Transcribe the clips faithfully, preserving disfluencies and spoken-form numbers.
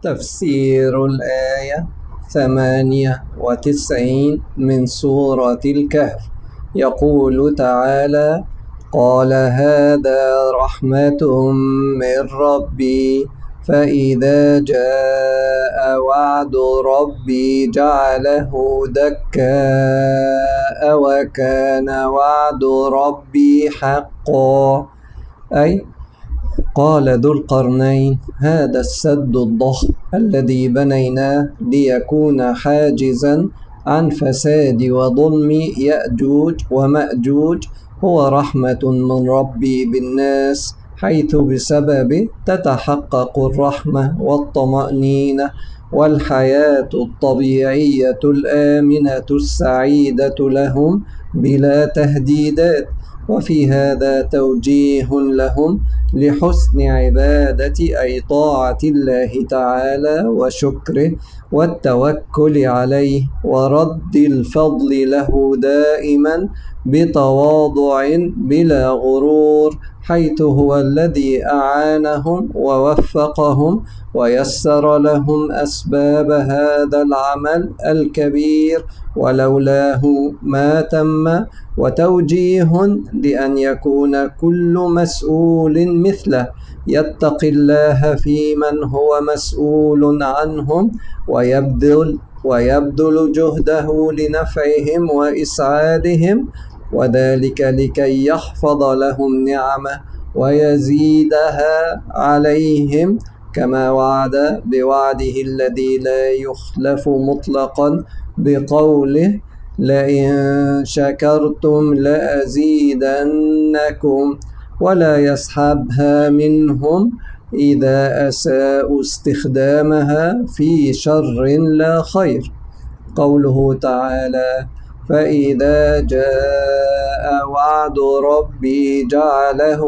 تفسير الآية ثمانية وتسعين من سورة الكهف. يقول تعالى: قال هذا رحمة من ربي فإذا جاء وعد ربي جعله دكاء وكان وعد ربي حقا. أي قال ذو القرنين: هذا السد الضخم الذي بنيناه ليكون حاجزا عن فساد وظلم يأجوج ومأجوج هو رحمة من ربي بالناس، حيث بسببه تتحقق الرحمة والطمأنينة والحياة الطبيعية الآمنة السعيدة لهم بلا تهديدات. وفي هذا توجيه لهم لحسن عبادة أي طاعة الله تعالى وشكره والتوكل عليه ورد الفضل له دائما بتواضع بلا غرور، حيث هو الذي أعانهم ووفقهم ويسر لهم أسباب هذا العمل الكبير ولولاه ما تم. وتوجيه لأن يكون كل مسؤول مثله يتقي الله في من هو مسؤول عنهم ويبذل ويبذل جهده لنفعهم وإسعادهم، وذلك لكي يحفظ لهم نعمه ويزيدها عليهم، كما وعد بوعده الذي لا يخلف مطلقا بقوله: لئن شكرتم لأزيدنكم. ولا يسحبها منهم إذا أساءوا استخدامها في شر لا خير. قوله تعالى: فإذا جاء وعد ربي جعله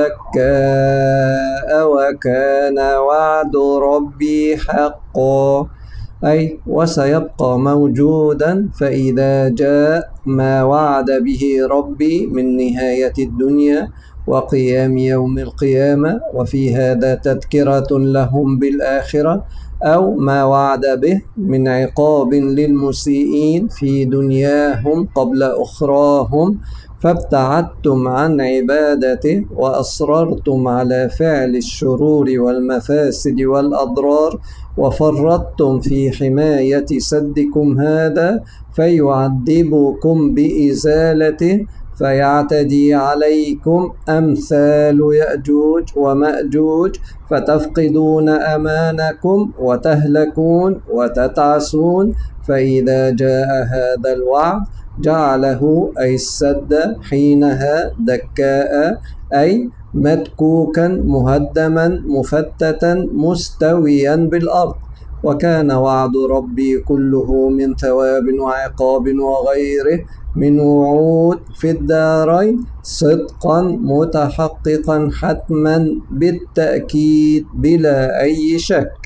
دكاء وكان وعد ربي حقا. أي وسيبقى موجودا فإذا جاء ما وعد به ربي من نهاية الدنيا وقيام يوم القيامة، وفي هذا تذكرة لهم بالآخرة، أو ما وعد به من عقاب للمسيئين في دنياهم قبل أخراهم، فابتعدتم عن عبادته وأصررتم على فعل الشرور والمفاسد والأضرار وفرطتم في حماية سدكم هذا، فيعذبكم بإزالته فيعتدي عليكم أمثال يأجوج ومأجوج فتفقدون أمانكم وتهلكون وتتعسون. فإذا جاء هذا الوعد جعله أي السد حينها دكاء، أي مدكوكا مهدما مفتتا مستويا بالأرض. وكان وعد ربي كله من ثواب وعقاب وغيره من وعود في الدارين صدقا متحققا حتما بالتأكيد بلا أي شك.